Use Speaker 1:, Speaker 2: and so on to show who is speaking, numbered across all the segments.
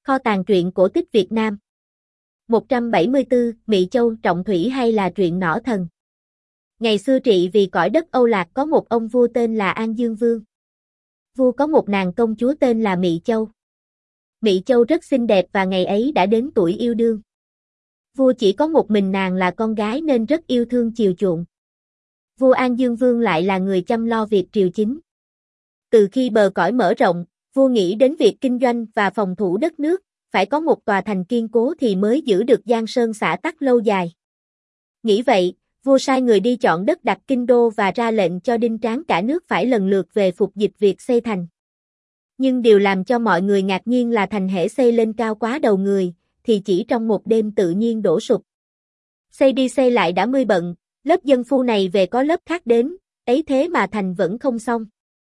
Speaker 1: Kho tàng truyện cổ tích Việt Nam. 174, Mị Châu Trọng Thủy hay là truyện nỏ thần. Ngày xưa trị vì cõi đất Âu Lạc có một ông vua tên là An Dương Vương. Vua có một nàng công chúa tên là Mị Châu. Mị Châu rất xinh đẹp và ngày ấy đã đến tuổi yêu đương. Vua chỉ có một mình nàng là con gái nên rất yêu thương chiều chuộng. Vua An Dương Vương lại là người chăm lo việc triều chính. Từ khi bờ cõi mở rộng, vua nghĩ đến việc kinh doanh và phòng thủ đất nước, phải có một tòa thành kiên cố thì mới giữ được Giang Sơn xã tắc lâu dài. Nghĩ vậy, vua sai người đi chọn đất đặt kinh đô và ra lệnh cho đinh tráng cả nước phải lần lượt về phục dịch việc xây thành. Nhưng điều làm cho mọi người ngạc nhiên là thành hễ xây lên cao quá đầu người, thì chỉ trong một đêm tự nhiên đổ sụp. Xây đi xây lại đã mươi bận, lớp dân phu này về có lớp khác đến, ấy thế mà thành vẫn không xong.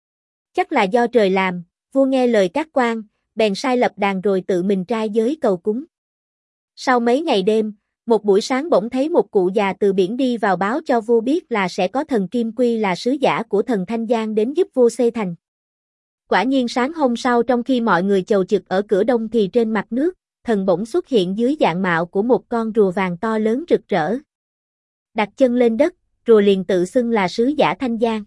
Speaker 1: Chắc là do trời làm, vua nghe lời các quan, bèn sai lập đàn rồi tự mình trai giới cầu cúng. Sau mấy ngày đêm, một buổi sáng bỗng thấy một cụ già từ biển đi vào báo cho vua biết là sẽ có thần Kim Quy là sứ giả của thần Thanh Giang đến giúp vua xây thành. Quả nhiên sáng hôm sau trong khi mọi người chầu chực ở cửa đông thì trên mặt nước, thần bỗng xuất hiện dưới dạng mạo của một con rùa vàng to lớn rực rỡ. Đặt chân lên đất, rùa liền tự xưng là sứ giả Thanh Giang.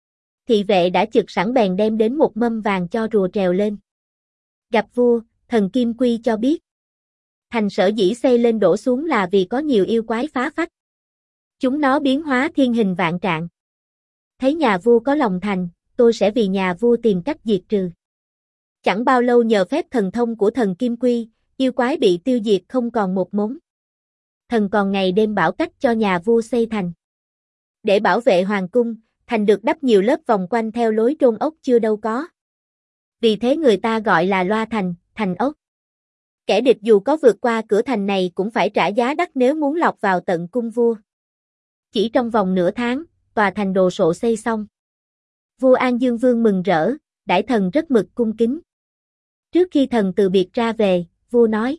Speaker 1: Thị vệ đã trực sẵn bèn đem đến một mâm vàng cho rùa trèo lên. Gặp vua, thần Kim Quy cho biết. Thành sở dĩ xây lên đổ xuống là vì có nhiều yêu quái phá phách. Chúng nó biến hóa thiên hình vạn trạng. Thấy nhà vua có lòng thành, tôi sẽ vì nhà vua tìm cách diệt trừ. Chẳng bao lâu nhờ phép thần thông của thần Kim Quy, yêu quái bị tiêu diệt không còn một mống. Thần còn ngày đêm bảo cách cho nhà vua xây thành. Để bảo vệ hoàng cung, thành được đắp nhiều lớp vòng quanh theo lối trôn ốc chưa đâu có. Vì thế người ta gọi là loa thành, thành ốc. Kẻ địch dù có vượt qua cửa thành này cũng phải trả giá đắt nếu muốn lọt vào tận cung vua. Chỉ trong vòng nửa tháng, tòa thành đồ sộ xây xong. Vua An Dương Vương mừng rỡ, đãi thần rất mực cung kính. Trước khi thần từ biệt ra về, vua nói: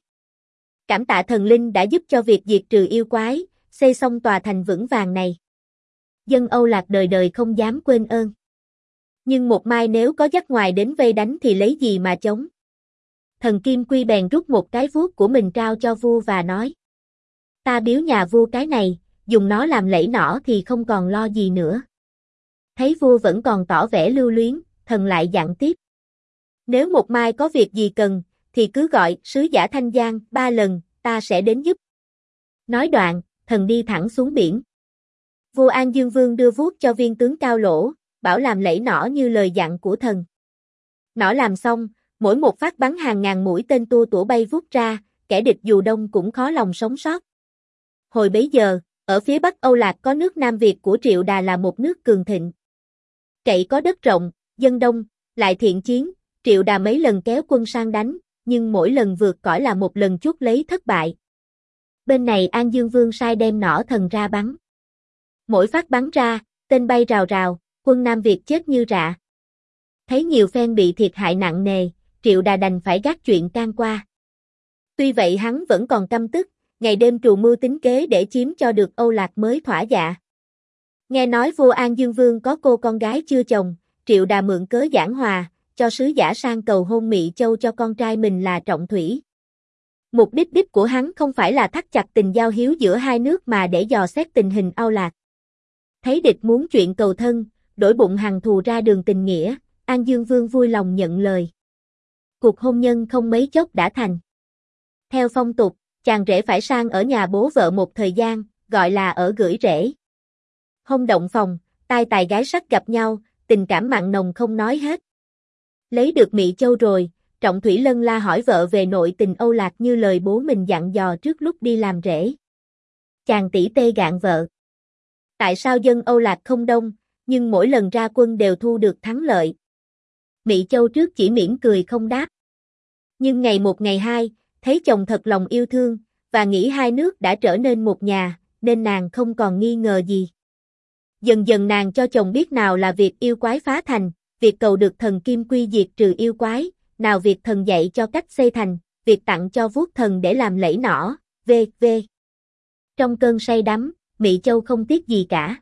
Speaker 1: cảm tạ thần linh đã giúp cho việc diệt trừ yêu quái, xây xong tòa thành vững vàng này. Dân Âu Lạc đời đời không dám quên ơn. Nhưng một mai nếu có dắt ngoài đến vây đánh thì lấy gì mà chống. Thần Kim Quy bèn rút một cái vuốt của mình trao cho vua và nói: ta biếu nhà vua cái này, dùng nó làm lẫy nỏ thì không còn lo gì nữa. Thấy vua vẫn còn tỏ vẻ lưu luyến, thần lại dặn tiếp: nếu một mai có việc gì cần, thì cứ gọi sứ giả Thanh Giang 3 lần, ta sẽ đến giúp. Nói đoạn, thần đi thẳng xuống biển. Vua An Dương Vương đưa vuốt cho viên tướng Cao Lỗ, bảo làm lẫy nỏ như lời dặn của thần. Nỏ làm xong, mỗi một phát bắn hàng ngàn mũi tên tua tủa bay vút ra, kẻ địch dù đông cũng khó lòng sống sót. Hồi bấy giờ, ở phía bắc Âu Lạc có nước Nam Việt của Triệu Đà là một nước cường thịnh. Cậy có đất rộng, dân đông, lại thiện chiến, Triệu Đà mấy lần kéo quân sang đánh, nhưng mỗi lần vượt cõi là một lần chuốc lấy thất bại. Bên này An Dương Vương sai đem nỏ thần ra bắn. Mỗi phát bắn ra, tên bay rào rào, quân Nam Việt chết như rạ. Thấy nhiều phen bị thiệt hại nặng nề, Triệu Đà đành phải gác chuyện can qua. Tuy vậy hắn vẫn còn căm tức, ngày đêm trù mưu tính kế để chiếm cho được Âu Lạc mới thỏa dạ. Nghe nói vua An Dương Vương có cô con gái chưa chồng, Triệu Đà mượn cớ giảng hòa, cho sứ giả sang cầu hôn Mị Châu cho con trai mình là Trọng Thủy. Mục đích của hắn không phải là thắt chặt tình giao hiếu giữa hai nước mà để dò xét tình hình Âu Lạc. Thấy địch muốn chuyện cầu thân, đổi bụng hằn thù ra đường tình nghĩa, An Dương Vương vui lòng nhận lời. Cuộc hôn nhân không mấy chốc đã thành. Theo phong tục, chàng rể phải sang ở nhà bố vợ một thời gian, gọi là ở gửi rể. Hôn động phòng, tai tài gái sắc gặp nhau, tình cảm mặn nồng không nói hết. Lấy được Mị Châu rồi, Trọng Thủy lân la hỏi vợ về nội tình Âu Lạc như lời bố mình dặn dò trước lúc đi làm rể. Chàng tỉ tê gạn vợ. Tại sao dân Âu Lạc không đông, nhưng mỗi lần ra quân đều thu được thắng lợi? Mị Châu trước chỉ mỉm cười không đáp. Nhưng ngày một ngày hai, thấy chồng thật lòng yêu thương, và nghĩ hai nước đã trở nên một nhà, nên nàng không còn nghi ngờ gì. Dần dần nàng cho chồng biết nào là việc yêu quái phá thành, việc cầu được thần Kim Quy diệt trừ yêu quái, nào việc thần dạy cho cách xây thành, việc tặng cho vuốt thần để làm lẫy nỏ, v.v. Trong cơn say đắm, Mị Châu không tiếc gì cả.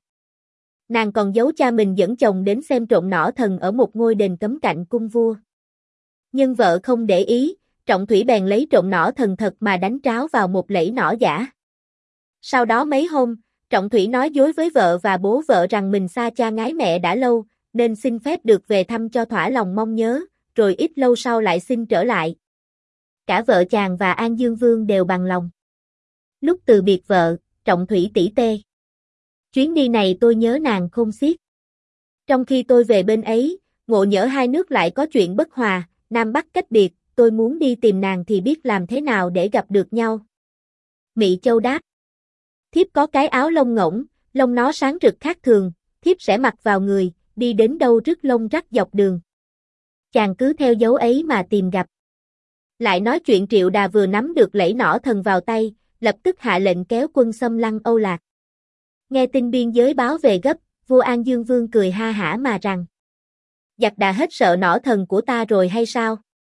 Speaker 1: Nàng còn giấu cha mình dẫn chồng đến xem trộm nỏ thần ở một ngôi đền cấm cạnh cung vua. Nhưng vợ không để ý, Trọng Thủy bèn lấy trộm nỏ thần thật mà đánh tráo vào một lẫy nỏ giả. Sau đó mấy hôm, Trọng Thủy nói dối với vợ và bố vợ rằng mình xa cha ngái mẹ đã lâu, nên xin phép được về thăm cho thỏa lòng mong nhớ, rồi ít lâu sau lại xin trở lại. Cả vợ chàng và An Dương Vương đều bằng lòng. Lúc từ biệt vợ, Trọng Thủy tỉ tê. Chuyến đi này tôi nhớ nàng khôn xiết. Trong khi tôi về bên ấy, ngộ nhỡ hai nước lại có chuyện bất hòa, Nam Bắc cách biệt, tôi muốn đi tìm nàng thì biết làm thế nào để gặp được nhau. Mị Châu đáp. Thiếp có cái áo lông ngỗng, lông nó sáng rực khác thường, thiếp sẽ mặc vào người, đi đến đâu rứt lông rắc dọc đường. Chàng cứ theo dấu ấy mà tìm gặp. Lại nói chuyện Triệu Đà vừa nắm được lẫy nỏ thần vào tay, lập tức hạ lệnh kéo quân xâm lăng Âu Lạc. Nghe tin biên giới báo về gấp, vua An Dương Vương cười ha hả mà rằng: giặc đã hết sợ nỏ thần của ta rồi hay sao?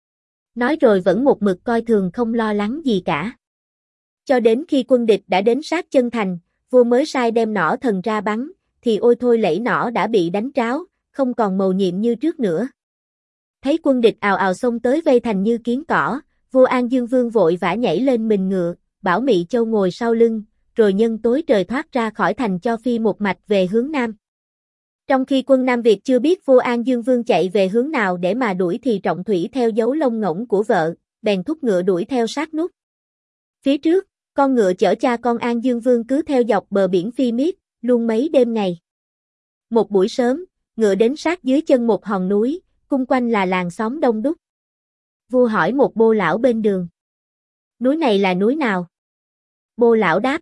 Speaker 1: Nói rồi vẫn một mực coi thường không lo lắng gì cả. Cho đến khi quân địch đã đến sát chân thành, vua mới sai đem nỏ thần ra bắn, thì ôi thôi lẫy nỏ đã bị đánh tráo, không còn mầu nhiệm như trước nữa. Thấy quân địch ào ào xông tới vây thành như kiến cỏ, vua An Dương Vương vội vã nhảy lên mình ngựa, bảo Mị Châu ngồi sau lưng, rồi nhân tối trời thoát ra khỏi thành cho phi một mạch về hướng Nam. Trong khi quân Nam Việt chưa biết vua An Dương Vương chạy về hướng nào để mà đuổi thì Trọng Thủy theo dấu lông ngỗng của vợ, bèn thúc ngựa đuổi theo sát nút. Phía trước, con ngựa chở cha con An Dương Vương cứ theo dọc bờ biển phi miết, luôn mấy đêm ngày. Một buổi sớm, ngựa đến sát dưới chân một hòn núi, xung quanh là làng xóm đông đúc. Vua hỏi một bô lão bên đường: núi này là núi nào? Bô lão đáp: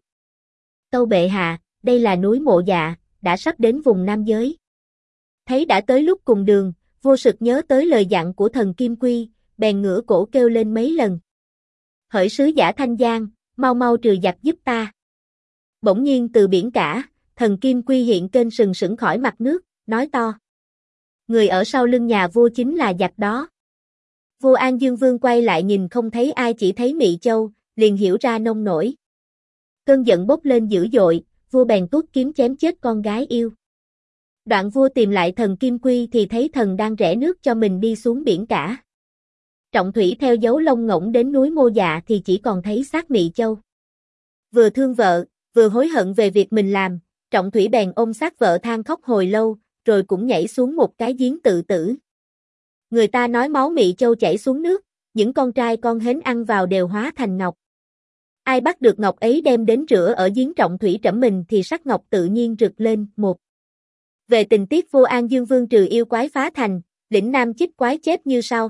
Speaker 1: tâu bệ hạ, đây là núi Mộ Dạ, đã sắp đến vùng Nam giới. Thấy đã tới lúc cùng đường, vua sực nhớ tới lời dặn của thần Kim Quy, bèn ngửa cổ kêu lên mấy lần: hỡi sứ giả Thanh Giang, mau mau trừ giặc giúp ta. Bỗng nhiên từ biển cả, thần Kim Quy hiện kênh sừng sững khỏi mặt nước, nói to: người ở sau lưng nhà vua chính là giặc đó. Vua An Dương Vương quay lại nhìn không thấy ai, chỉ thấy Mị Châu, liền hiểu ra nông nổi. Cơn giận bốc lên dữ dội, vua bèn tuốt kiếm chém chết con gái yêu. Đoạn vua tìm lại thần Kim Quy thì thấy thần đang rẽ nước cho mình đi xuống biển cả. Trọng Thủy theo dấu lông ngỗng đến núi Mộ Dạ thì chỉ còn thấy xác Mị Châu. Vừa thương vợ, vừa hối hận về việc mình làm, Trọng Thủy bèn ôm xác vợ than khóc hồi lâu, rồi cũng nhảy xuống một cái giếng tự tử. Người ta nói máu Mị Châu chảy xuống nước, những con trai con hến ăn vào đều hóa thành ngọc. Ai bắt được ngọc ấy đem đến rửa ở giếng Trọng Thủy trẫm mình thì sắc ngọc tự nhiên rực lên. Một. Về tình tiết vua An Dương Vương trừ yêu quái phá thành, lĩnh Nam chích quái chép như sau.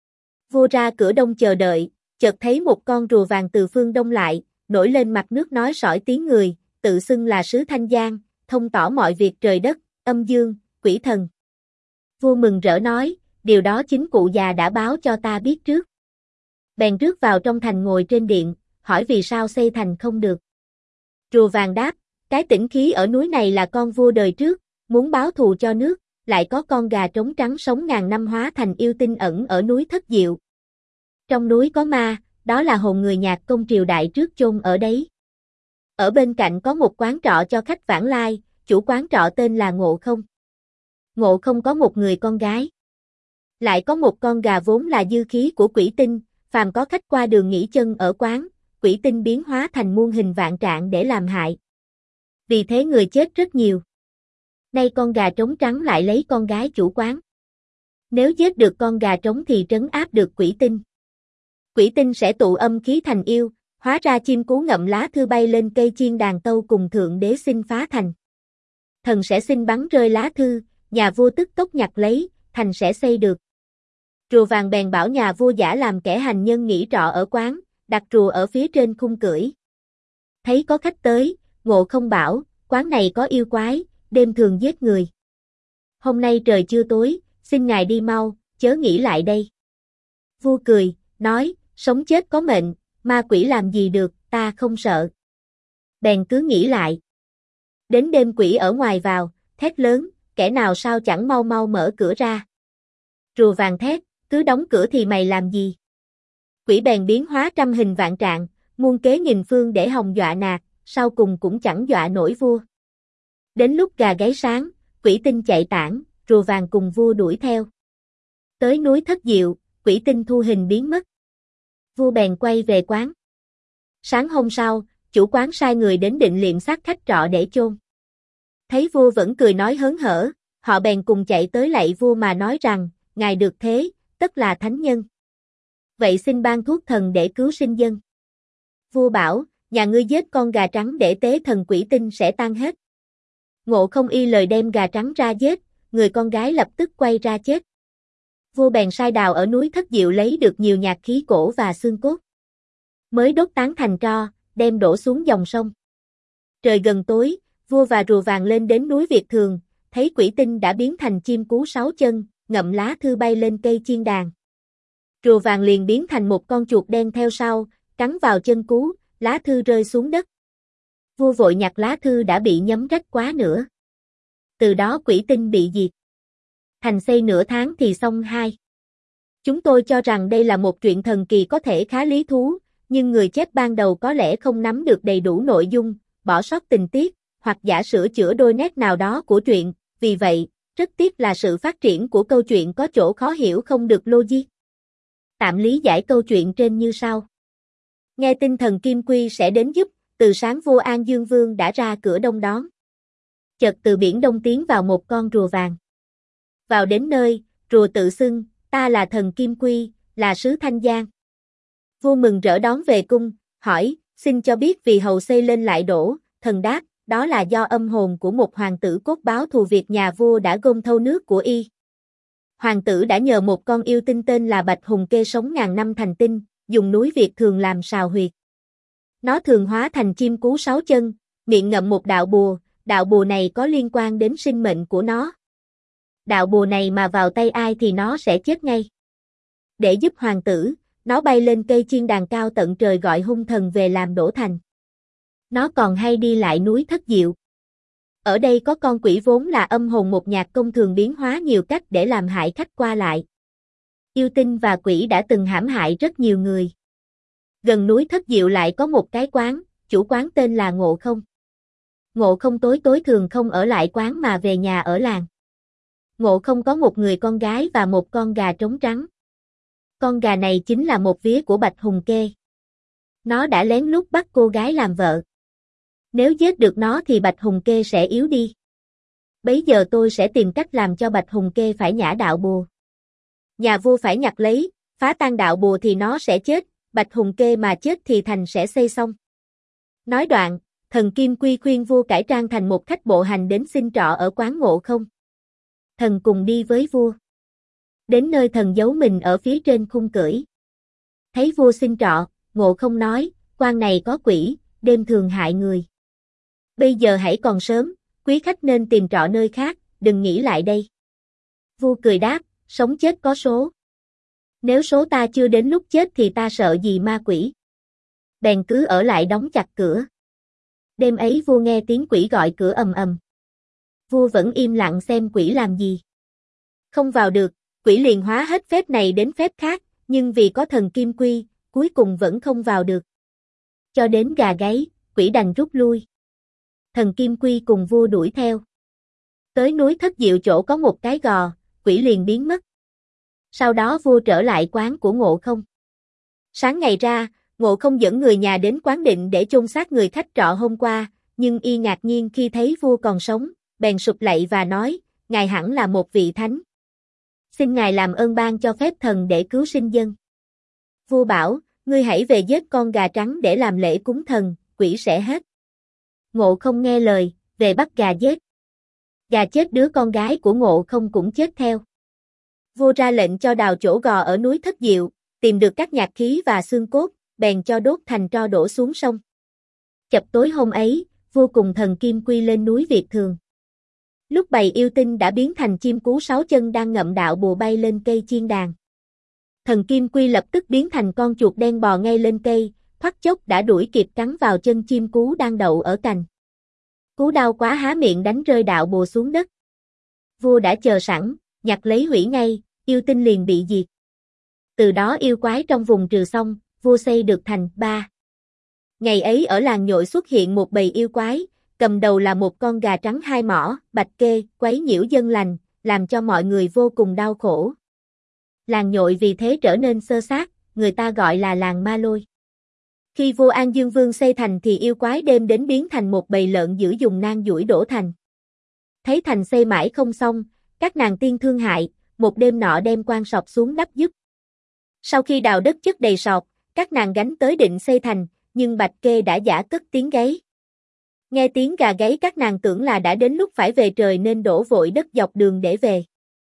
Speaker 1: Vua ra cửa đông chờ đợi, chợt thấy một con rùa vàng từ phương đông lại, nổi lên mặt nước nói sỏi tiếng người, tự xưng là sứ Thanh Giang, thông tỏ mọi việc trời đất, âm dương, quỷ thần. Vua mừng rỡ nói, điều đó chính cụ già đã báo cho ta biết trước. Bèn rước vào trong thành ngồi trên điện, hỏi vì sao xây thành không được. Rùa vàng đáp, cái tĩnh khí ở núi này là con vua đời trước, muốn báo thù cho nước, lại có con gà trống trắng sống ngàn năm hóa thành yêu tinh ẩn ở núi Thất Diệu. Trong núi có ma, đó là hồn người nhạc công triều đại trước chôn ở đấy. Ở bên cạnh có một quán trọ cho khách vãng lai, chủ quán trọ tên là Ngộ Không. Ngộ Không có một người con gái. Lại có một con gà vốn là dư khí của quỷ tinh, phàm có khách qua đường nghỉ chân ở quán, quỷ tinh biến hóa thành muôn hình vạn trạng để làm hại. Vì thế người chết rất nhiều. Nay con gà trống trắng lại lấy con gái chủ quán. Nếu giết được con gà trống thì trấn áp được quỷ tinh. Quỷ tinh sẽ tụ âm khí thành yêu, hóa ra chim cú ngậm lá thư bay lên cây chiên đàn tâu cùng thượng đế xin phá thành. Thần sẽ xin bắn rơi lá thư, nhà vua tức tốc nhặt lấy, thành sẽ xây được. Rùa vàng bèn bảo nhà vua giả làm kẻ hành nhân nghỉ trọ ở quán, đặt rùa ở phía trên khung cưỡi. Thấy có khách tới, Ngộ Không bảo, quán này có yêu quái, đêm thường giết người. Hôm nay trời chưa tối, xin ngài đi mau, chớ nghĩ lại đây. Vua cười, nói, sống chết có mệnh, ma quỷ làm gì được, ta không sợ. Bèn cứ nghĩ lại. Đến đêm quỷ ở ngoài vào, thét lớn, kẻ nào sao chẳng mau mau mở cửa ra. Rùa vàng thét, cứ đóng cửa thì mày làm gì? Quỷ bèn biến hóa trăm hình vạn trạng, muôn kế nghìn phương để hòng dọa nạt, sau cùng cũng chẳng dọa nổi vua. Đến lúc gà gáy sáng, quỷ tinh chạy tản, rùa vàng cùng vua đuổi theo. Tới núi Thất Diệu, quỷ tinh thu hình biến mất. Vua bèn quay về quán. Sáng hôm sau, chủ quán sai người đến định liệm xác khách trọ để chôn. Thấy vua vẫn cười nói hớn hở, họ bèn cùng chạy tới lạy vua mà nói rằng, ngài được thế, tất là thánh nhân. Vậy xin ban thuốc thần để cứu sinh dân. Vua bảo, nhà ngươi giết con gà trắng để tế thần quỷ tinh sẽ tan hết. Ngộ Không y lời đem gà trắng ra giết, người con gái lập tức quay ra chết. Vua bèn sai đào ở núi Thất Diệu lấy được nhiều nhạc khí cổ và xương cốt. Mới đốt tán thành tro, đem đổ xuống dòng sông. Trời gần tối, vua và rùa vàng lên đến núi Việt Thường, thấy quỷ tinh đã biến thành chim cú 6 chân, ngậm lá thư bay lên cây chiên đàn. Rùa vàng liền biến thành một con chuột đen theo sau, cắn vào chân cú, lá thư rơi xuống đất. Vua vội nhặt lá thư đã bị nhấm rách quá nữa. Từ đó quỷ tinh bị diệt. Thành xây nửa tháng thì xong 2. Chúng tôi cho rằng đây là một truyện thần kỳ có thể khá lý thú, nhưng người chép ban đầu có lẽ không nắm được đầy đủ nội dung, bỏ sót tình tiết, hoặc giả sửa chữa đôi nét nào đó của truyện, vì vậy, rất tiếc là sự phát triển của câu chuyện có chỗ khó hiểu không được logic. Tạm lý giải câu chuyện trên như sau. Nghe tin thần Kim Quy sẽ đến giúp, từ sáng vua An Dương Vương đã ra cửa đông đón. Chợt từ biển đông tiến vào một con rùa vàng. Vào đến nơi, rùa tự xưng, ta là thần Kim Quy, là sứ Thanh Giang. Vua mừng rỡ đón về cung, hỏi, xin cho biết vì hầu xây lên lại đổ, thần đáp, đó là do âm hồn của một hoàng tử cốt báo thù việc nhà vua đã gom thâu nước của y. Hoàng tử đã nhờ một con yêu tinh tên là Bạch Hùng Kê sống ngàn năm thành tinh, dùng núi Việt Thường làm sào huyệt. Nó thường hóa thành chim cú 6 chân, miệng ngậm một đạo bùa này có liên quan đến sinh mệnh của nó. Đạo bùa này mà vào tay ai thì nó sẽ chết ngay. Để giúp hoàng tử, nó bay lên cây chiên đàn cao tận trời gọi hung thần về làm đổ thành. Nó còn hay đi lại núi Thất Diệu. Ở đây có con quỷ vốn là âm hồn một nhạc công thường biến hóa nhiều cách để làm hại khách qua lại. Yêu tinh và quỷ đã từng hãm hại rất nhiều người. Gần núi Thất Diệu lại có một cái quán, chủ quán tên là Ngộ Không. Ngộ Không tối thường không ở lại quán mà về nhà ở làng. Ngộ Không có một người con gái và một con gà trống trắng. Con gà này chính là một vía của Bạch Hùng Kê. Nó đã lén lút bắt cô gái làm vợ. Nếu giết được nó thì Bạch Hùng Kê sẽ yếu đi. Bấy giờ tôi sẽ tìm cách làm cho Bạch Hùng Kê phải nhả đạo bùa. Nhà vua phải nhặt lấy, phá tan đạo bùa thì nó sẽ chết, Bạch Hùng Kê mà chết thì thành sẽ xây xong. Nói đoạn, thần Kim Quy khuyên vua cải trang thành một khách bộ hành đến xin trọ ở quán Ngộ Không. Thần cùng đi với vua. Đến nơi thần giấu mình ở phía trên khung cưỡi. Thấy vua xin trọ, Ngộ Không nói, quan này có quỷ, đêm thường hại người. Bây giờ hãy còn sớm, quý khách nên tìm trọ nơi khác, đừng nghĩ lại đây. Vua cười đáp, sống chết có số. Nếu số ta chưa đến lúc chết thì ta sợ gì ma quỷ. Bèn cứ ở lại đóng chặt cửa. Đêm ấy vua nghe tiếng quỷ gọi cửa ầm ầm. Vua vẫn im lặng xem quỷ làm gì. Không vào được, quỷ liền hóa hết phép này đến phép khác, nhưng vì có thần Kim Quy, cuối cùng vẫn không vào được. Cho đến gà gáy, quỷ đành rút lui. Thần Kim Quy cùng vua đuổi theo. Tới núi Thất Diệu chỗ có một cái gò, quỷ liền biến mất. Sau đó vua trở lại quán của Ngộ Không. Sáng ngày ra, Ngộ Không dẫn người nhà đến quán định để chôn xác người khách trọ hôm qua, nhưng y ngạc nhiên khi thấy vua còn sống, bèn sụp lạy và nói, ngài hẳn là một vị thánh. Xin ngài làm ơn ban cho phép thần để cứu sinh dân. Vua bảo, ngươi hãy về giết con gà trắng để làm lễ cúng thần, quỷ sẽ hết. Ngộ Không nghe lời, về bắt gà giết. Gà chết đứa con gái của Ngộ Không cũng chết theo. Vua ra lệnh cho đào chỗ gò ở núi Thất Diệu, tìm được các nhạc khí và xương cốt, bèn cho đốt thành tro đổ xuống sông. Chập tối hôm ấy, vua cùng thần Kim Quy lên núi Việt Thường. Lúc bầy yêu tinh đã biến thành chim cú 6 chân đang ngậm đạo bùa bay lên cây chiên đàn. Thần Kim Quy lập tức biến thành con chuột đen bò ngay lên cây, thoát chốc đã đuổi kịp cắn vào chân chim cú đang đậu ở cành. Cú đau quá há miệng đánh rơi đạo bùa xuống đất. Vua đã chờ sẵn, nhặt lấy hủy ngay, yêu tinh liền bị diệt. Từ đó yêu quái trong vùng trừ xong, vua xây được thành 3. Ngày ấy ở làng Nhội xuất hiện một bầy yêu quái, cầm đầu là một con gà trắng 2 mỏ, Bạch Kê, quấy nhiễu dân lành, làm cho mọi người vô cùng đau khổ. Làng Nhội vì thế trở nên xơ xác, người ta gọi là làng Ma Lôi. Khi vua An Dương Vương xây thành thì yêu quái đêm đến biến thành một bầy lợn dữ dùng nang dũi đổ thành. Thấy thành xây mãi không xong, các nàng tiên thương hại, một đêm nọ đem quan sọt xuống đắp giúp. Sau khi đào đất chất đầy sọt, các nàng gánh tới định xây thành, nhưng Bạch Kê đã giả cất tiếng gáy. Nghe tiếng gà gáy các nàng tưởng là đã đến lúc phải về trời nên đổ vội đất dọc đường để về.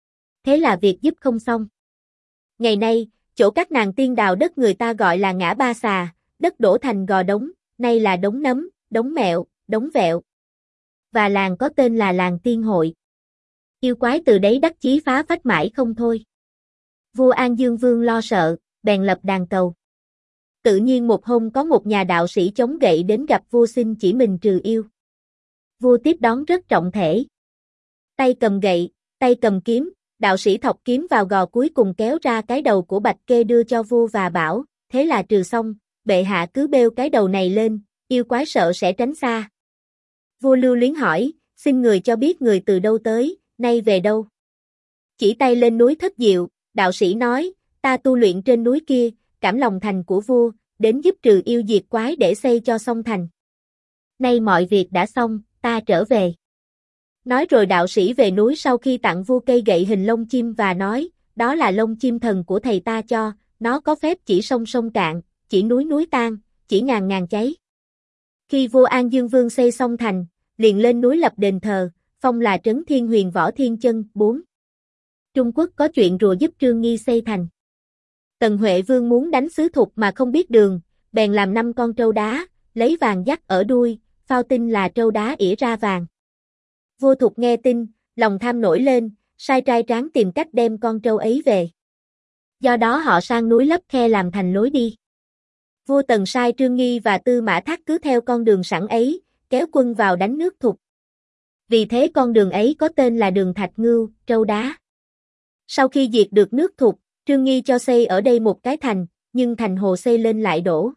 Speaker 1: Thế là việc giúp không xong. Ngày nay, chỗ các nàng tiên đào đất người ta gọi là ngã ba xà, đất đổ thành gò đống, nay là đống nấm, đống mẹo, đống vẹo. Và làng có tên là làng Tiên Hội. Yêu quái từ đấy đắc chí phá phách mãi không thôi. Vua An Dương Vương lo sợ, bèn lập đàn cầu. Tự nhiên một hôm có một nhà đạo sĩ chống gậy đến gặp vua xin chỉ mình trừ yêu. Vua tiếp đón rất trọng thể. Tay cầm gậy, tay cầm kiếm, đạo sĩ thọc kiếm vào gò cuối cùng kéo ra cái đầu của Bạch Kê đưa cho vua và bảo, thế là trừ xong, bệ hạ cứ bêu cái đầu này lên, yêu quái sợ sẽ tránh xa. Vua lưu luyến hỏi, xin người cho biết người từ đâu tới, nay về đâu. Chỉ tay lên núi Thất Diệu, đạo sĩ nói, ta tu luyện trên núi kia, cảm lòng thành của vua, đến giúp trừ yêu diệt quái để xây cho xong thành. Nay mọi việc đã xong, ta trở về. Nói rồi đạo sĩ về núi sau khi tặng vua cây gậy hình lông chim và nói, đó là lông chim thần của thầy ta cho, nó có phép chỉ sông sông cạn, chỉ núi núi tan, chỉ ngàn ngàn cháy. Khi vua An Dương Vương xây xong thành, liền lên núi lập đền thờ, phong là Trấn Thiên Huyền Võ Thiên Chân. 4. Trung Quốc có chuyện rùa giúp Trương Nghi xây thành. Tần Huệ Vương muốn đánh sứ Thục mà không biết đường, bèn làm 5 con trâu đá, lấy vàng dắt ở đuôi, phao tin là trâu đá ỉa ra vàng. Vua Thục nghe tin, lòng tham nổi lên, sai trai tráng tìm cách đem con trâu ấy về. Do đó họ sang núi lấp khe làm thành lối đi. Vua Tần sai Trương Nghi và Tư Mã Thác cứ theo con đường sẵn ấy, kéo quân vào đánh nước Thục. Vì thế con đường ấy có tên là đường Thạch Ngưu, trâu đá. Sau khi diệt được nước Thục, Trương Nghi cho xây ở đây một cái thành, nhưng thành hồ xây lên lại đổ.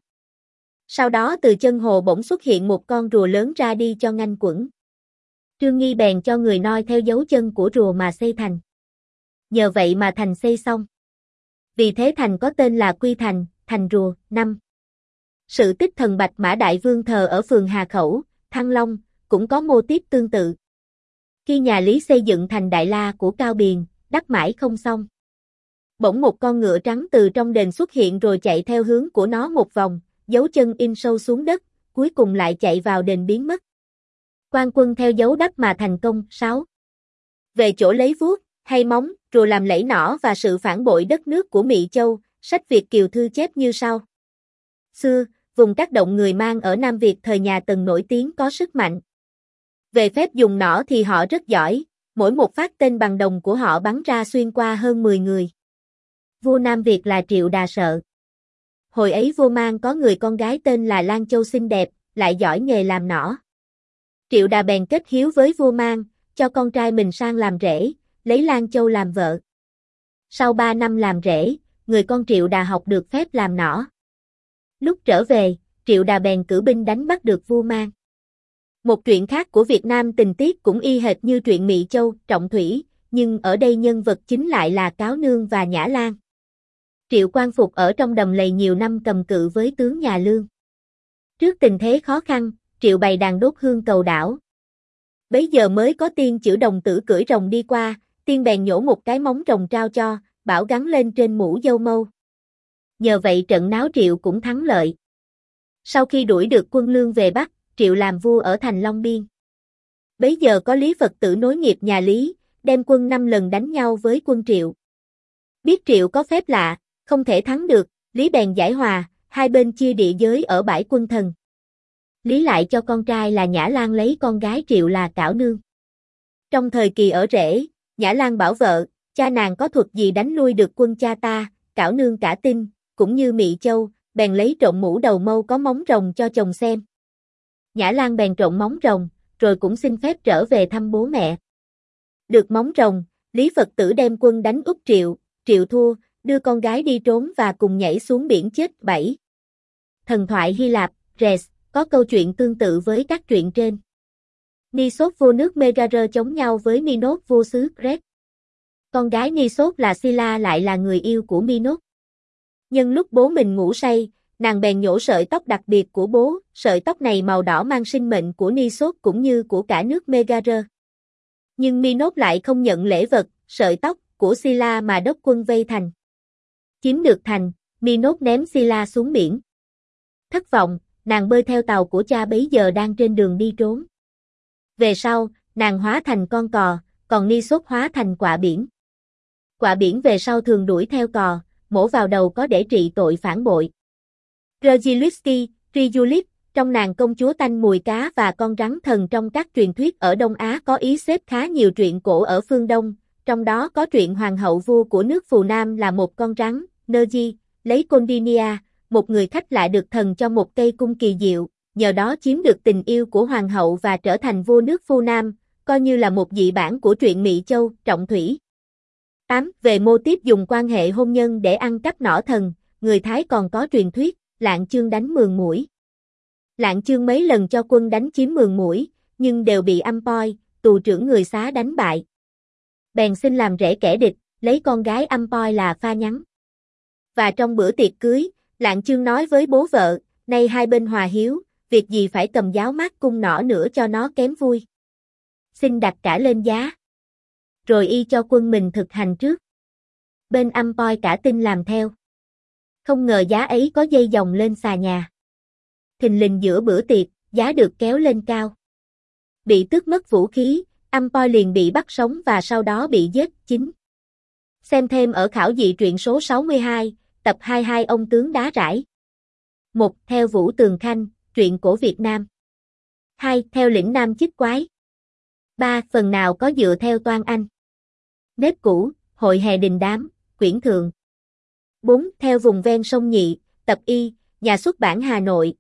Speaker 1: Sau đó từ chân hồ bỗng xuất hiện một con rùa lớn ra đi cho nganh quẩn. Trương Nghi bèn cho người noi theo dấu chân của rùa mà xây thành. Nhờ vậy mà thành xây xong. Vì thế thành có tên là Quy Thành, thành rùa. 5. Sự tích thần Bạch Mã Đại Vương thờ ở phường Hà Khẩu, Thăng Long, cũng có mô típ tương tự. Khi nhà Lý xây dựng thành Đại La của Cao Biền, đắp mãi không xong. Bỗng một con ngựa trắng từ trong đền xuất hiện rồi chạy theo hướng của nó một vòng, dấu chân in sâu xuống đất, cuối cùng lại chạy vào đền biến mất. Quan quân theo dấu đắp mà thành công. 6. Về chỗ lấy vuốt, hay móng, rùa làm lẫy nỏ và sự phản bội đất nước của Mị Châu, sách Việt Kiều Thư chép như sau. Xưa, vùng các động người Mang ở Nam Việt thời nhà Tần nổi tiếng có sức mạnh. Về phép dùng nỏ thì họ rất giỏi, mỗi một phát tên bằng đồng của họ bắn ra xuyên qua hơn 10 người. Vua Nam Việt là Triệu Đà sợ. Hồi ấy vua Mang có người con gái tên là Lan Châu xinh đẹp, lại giỏi nghề làm nỏ. Triệu Đà bèn kết hiếu với vua Mang, cho con trai mình sang làm rể, lấy Lan Châu làm vợ. Sau 3 năm làm rể, người con Triệu Đà học được phép làm nỏ. Lúc trở về, Triệu Đà bèn cử binh đánh bắt được vua Mang. Một truyện khác của Việt Nam tình tiết cũng y hệt như truyện Mị Châu, Trọng Thủy, nhưng ở đây nhân vật chính lại là Cáo Nương và Nhã Lan. Triệu quan phục ở trong đầm lầy nhiều năm cầm cự với tướng nhà Lương. Trước tình thế khó khăn, Triệu bày đàn đốt hương cầu đảo. Bấy giờ mới có tiên chữ đồng tử cưỡi rồng đi qua, tiên bèn nhổ một cái móng rồng trao cho, bảo gắn lên trên mũ dâu mâu. Nhờ vậy trận náo Triệu cũng thắng lợi. Sau khi đuổi được quân Lương về Bắc, Triệu làm vua ở thành Long Biên. Bấy giờ có Lý Phật tử nối nghiệp nhà Lý, đem quân 5 lần đánh nhau với quân Triệu. Biết Triệu có phép lạ, không thể thắng được, Lý bèn giải hòa, hai bên chia địa giới ở bãi Quân Thần. Lý lại cho con trai là Nhã Lan lấy con gái Triệu là Cảo Nương. Trong thời kỳ ở rể, Nhã Lan bảo vợ, cha nàng có thuật gì đánh lui được quân cha ta, Cảo Nương cả tin, cũng như Mị Châu, bèn lấy trộn mũ đầu mâu có móng rồng cho chồng xem. Nhã Lan bèn trộn móng rồng, rồi cũng xin phép trở về thăm bố mẹ. Được móng rồng, Lý Phật tử đem quân đánh úp Triệu, Triệu thua, đưa con gái đi trốn và cùng nhảy xuống biển chết. 7. Thần thoại Hy Lạp, Rhes, có câu chuyện tương tự với các truyện trên. Nisốt vua nước Megarer chống nhau với Minos vua xứ Crete. Con gái Nisốt là Scylla lại là người yêu của Minos. Nhân lúc bố mình ngủ say, nàng bèn nhổ sợi tóc đặc biệt của bố, sợi tóc này màu đỏ mang sinh mệnh của Nisốt cũng như của cả nước Megarer. Nhưng Minos lại không nhận lễ vật, sợi tóc của Scylla mà đốc quân vây thành. Chiếm được thành, Minos ném Scylla xuống biển. Thất vọng, nàng bơi theo tàu của cha bấy giờ đang trên đường đi trốn. Về sau, nàng hóa thành con cò, còn Nisốt hóa thành quạ biển. Quạ biển về sau thường đuổi theo cò, mổ vào đầu có để trị tội phản bội. Rjilitsky, Ryulit, trong nàng công chúa tanh mùi cá và con rắn thần trong các truyền thuyết ở Đông Á có ý xếp khá nhiều truyện cổ ở phương Đông, trong đó có truyện hoàng hậu vua của nước Phù Nam là một con rắn, Nergi, lấy Condinia, một người khách lạ được thần cho một cây cung kỳ diệu, nhờ đó chiếm được tình yêu của hoàng hậu và trở thành vua nước Phù Nam, coi như là một dị bản của truyện Mị Châu, Trọng Thủy. 8. Về mô típ dùng quan hệ hôn nhân để ăn cắp nỏ thần, người Thái còn có truyền thuyết, Lạng Chương đánh Mường Mũi. Lạng Chương mấy lần cho quân đánh chiếm Mường Mũi, nhưng đều bị Âm Poi, tù trưởng người Xá đánh bại. Bèn xin làm rể kẻ địch, lấy con gái Âm Poi là Pha Nhắn. Và trong bữa tiệc cưới, Lạng Chương nói với bố vợ, nay hai bên hòa hiếu, việc gì phải cầm giáo mát cung nỏ nữa cho nó kém vui. Xin đặt cả lên giá. Rồi y cho quân mình thực hành trước. Bên Âm Poi cả tin làm theo. Không ngờ giá ấy có dây dòng lên xà nhà. Thình lình giữa bữa tiệc, giá được kéo lên cao. Bị tước mất vũ khí, Âm Poi liền bị bắt sống và sau đó bị giết. 9. Xem thêm ở khảo dị truyện số 62, tập 22 ông tướng đá rải. 1. Theo Vũ Tường Khanh, truyện cổ Việt Nam. 2. Theo Lĩnh Nam Chích Quái. 3. Phần nào có dựa theo Toan Anh. Nếp cũ, Hội hè đình đám, quyển thượng. 4. Theo vùng ven sông Nhị, tập Y, nhà xuất bản Hà Nội,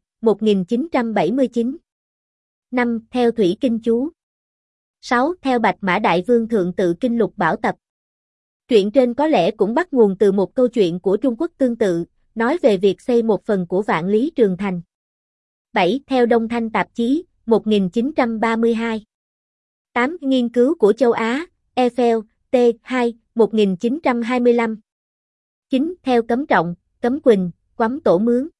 Speaker 1: 1979. 5. Theo Thủy Kinh Chú. 6. Theo Bạch Mã Đại Vương Thượng Tự Kinh Lục Bảo Tập. Truyện trên có lẽ cũng bắt nguồn từ một câu chuyện của Trung Quốc tương tự, nói về việc xây một phần của Vạn Lý Trường Thành. 7. Theo Đông Thanh Tạp Chí, 1932. 8. Nghiên cứu của châu Á, Eiffel, T2, 1925. 9. Theo Cấm Trọng, Cấm Quỳnh, Quắm Tổ Mướn.